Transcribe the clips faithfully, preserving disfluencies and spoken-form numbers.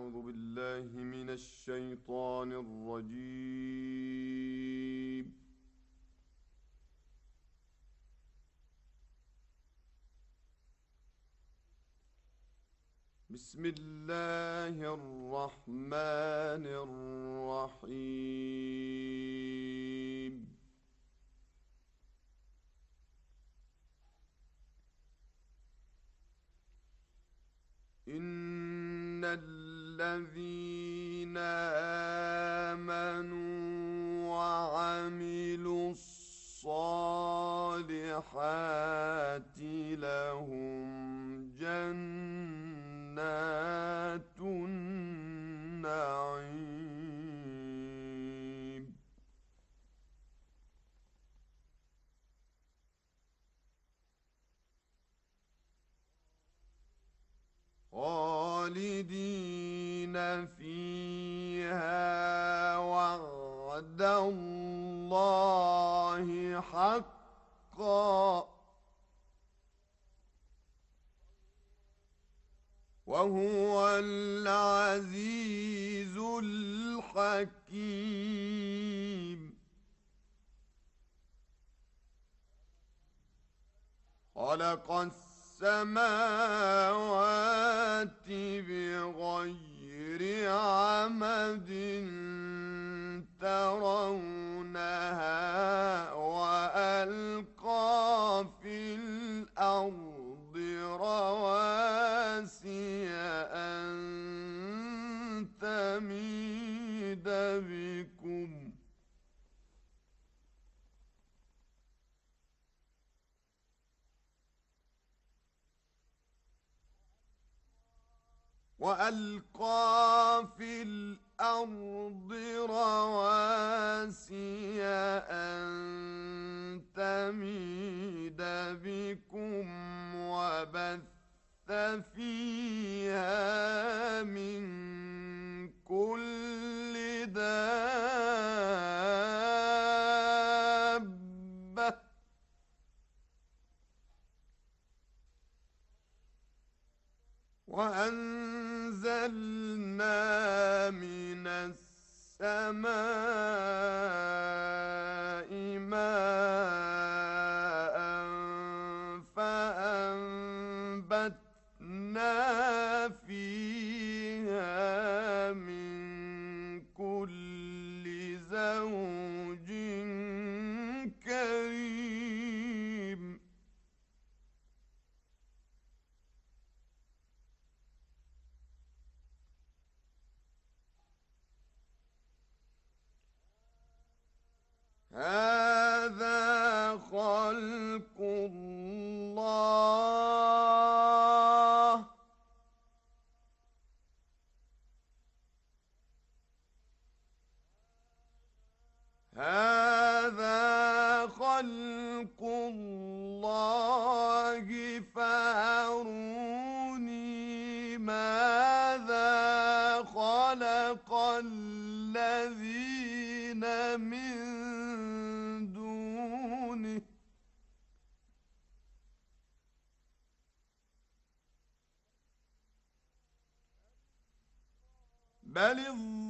أعوذ بالله من الشيطان الرجيم. بسم الله الرحمن الرحيم. إن الذين آمنوا وعملوا الصالحات لهم جنات النعيم خالدين فيها وعد الله حقا وهو العزيز الحكيم. خلق السماوات بغير عمد ترونها وألقى في الأرض رواسي أن تميد بكم وألقى في الأرض رواسي أن تميد بكم وبث فيها من كل دابة وأنزلنا من السماء ماء فأنبتنا فيها من كل زوج كريم. هذا خلق الله هذا خلق الله فأروني ماذا خلق الذين من دونه بل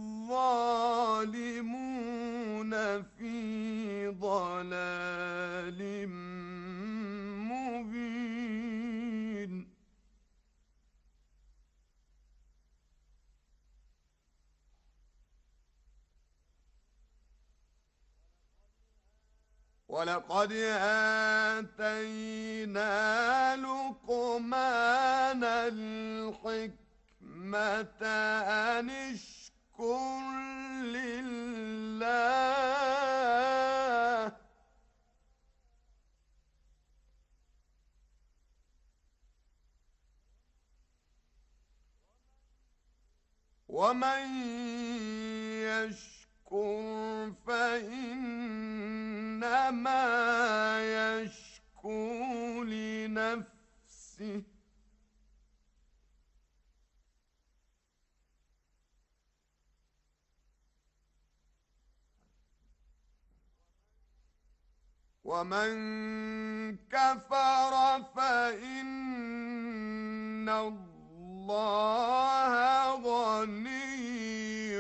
الظالمون في ضلال مبين. ولقد آتينا لقمان الحكمة أن اشكر لله ومن يشكر فإنما يشكر لنفسه ومن كفر فإن الله الله غني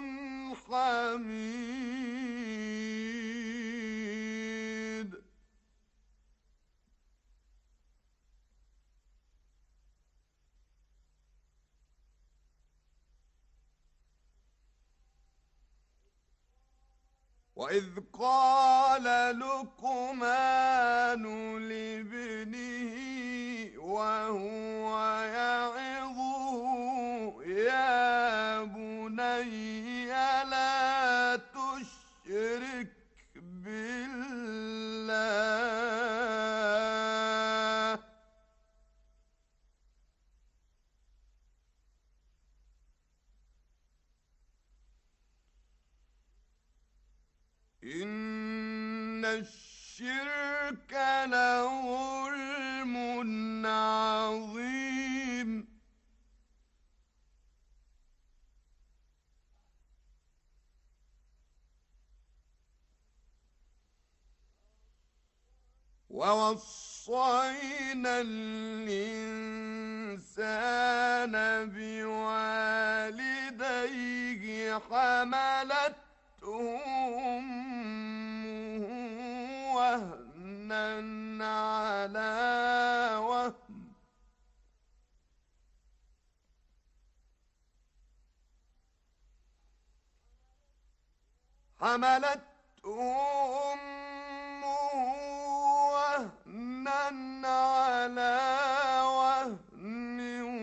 حميد. وإذ قال لقمان لابنه وهو يعظه يا بني لا تشرك بالله إن الشرك لظلم عظيم. ووصينا الإنسان بوالديه حملته أمه وهنا على وهن حملته أمه وهنا على وهن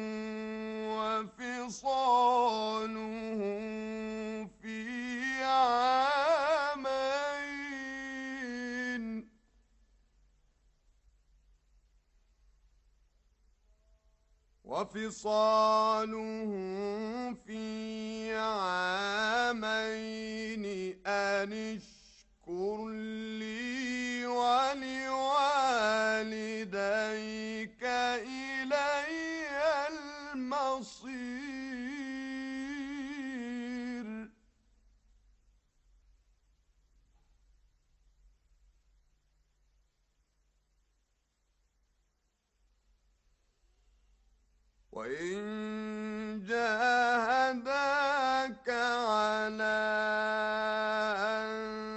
وفصاله في عامين وفصاله في عامين أن اشكر لي ولوالديك إلي المصير. وإن جاهداك على أن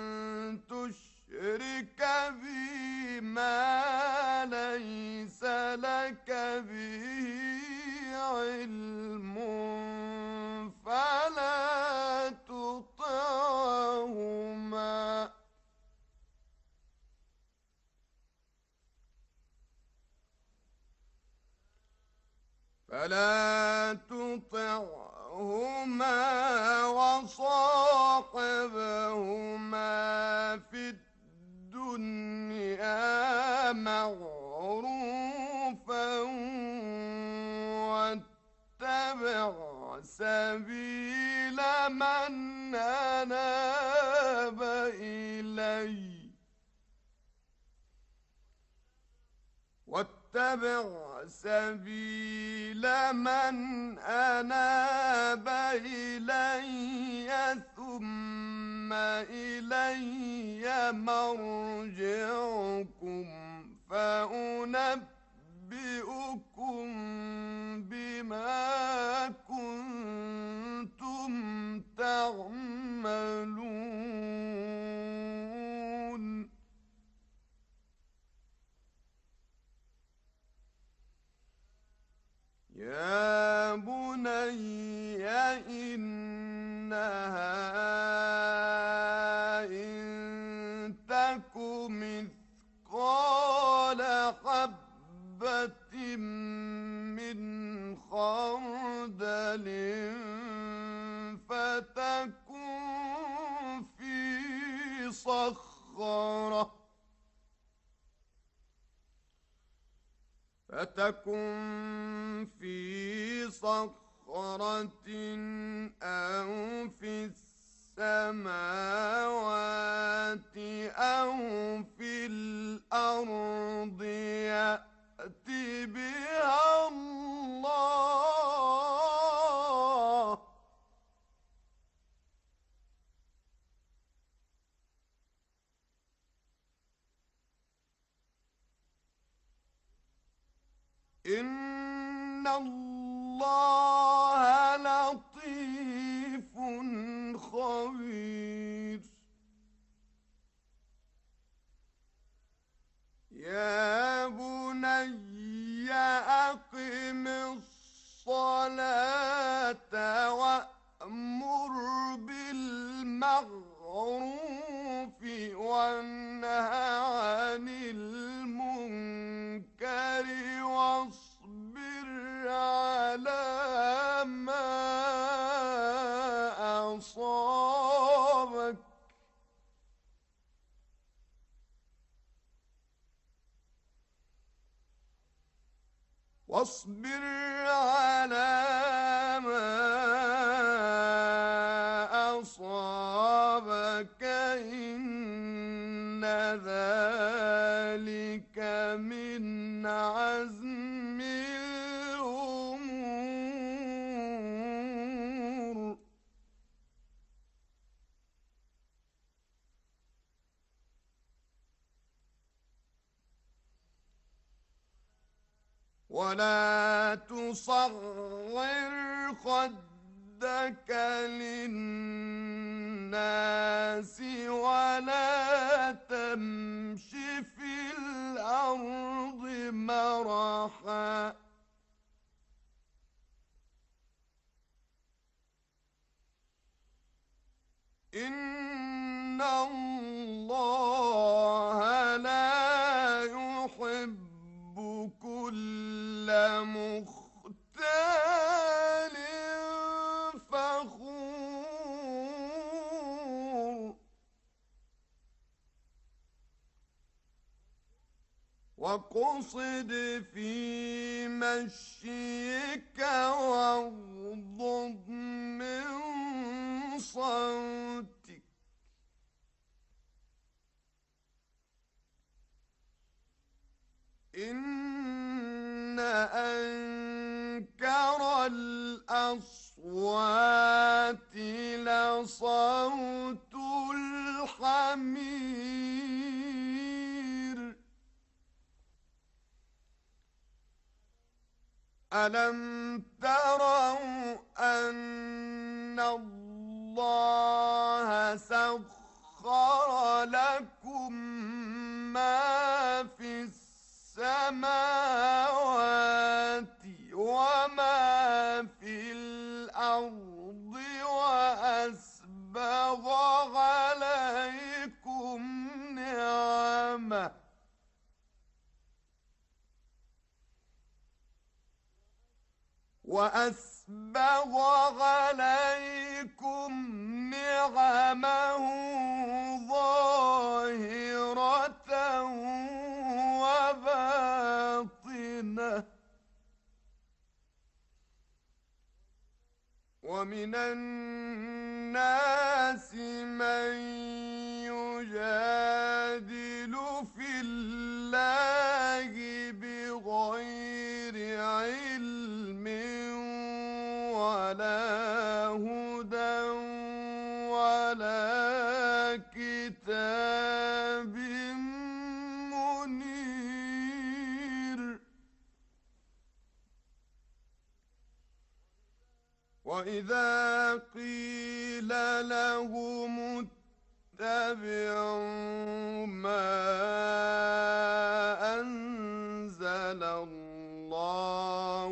تشرك بي ما ليس لك به علم فلا تطعهما فلا تطعهما وصاحبهما في الدنيا معروفا واتبع سبيل من أناب إلي واتبع سبيل من أناب إلي ثم إلي مرجعكم فأنبئكم بما كنتم تعملون. يا بني إنها إن تك مثقال حبة من خردل فتكن في صخرة فتكن في صخرة أو في السماوات أو في الأرض يأت بها الله إن الله الله لطيف خبير. يا بني أقم الصلاة وأمر بالمعروف وانه عن المنكر واصبر على ما أصابك واصبر على ما أصابك إن ذلك من عزم الأمور. ولا تصغر خدك للناس ولا تمش في الأرض مرحا إن الله لا يحب كل مختال فخور. واقصد في مشيك واغضض من صوتك إن أنكر الأصوات لصوت الحمير. ألم تروا أن الله سخر لكم ما في السماوات وما في الأرض وأسبغ عليكم نعمه وأسبغ عليكم نعمه ظاهرة وباطنة ومن الناس من يجادل في الله بغير علم ولا هدى ولا كتاب منير. وإذا قيل لهم اتبعوا ما أنزل الله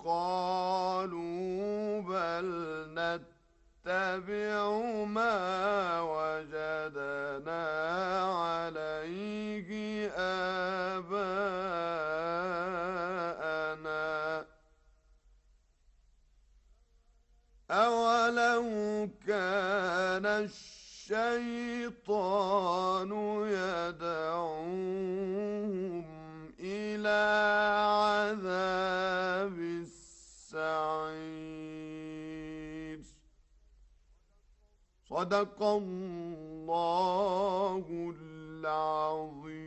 قالوا بل نتبع ما وجدنا عليه آباءنا أولو كان الشيطان يدعوهم إلى عذاب السعير. صدق الله العظيم.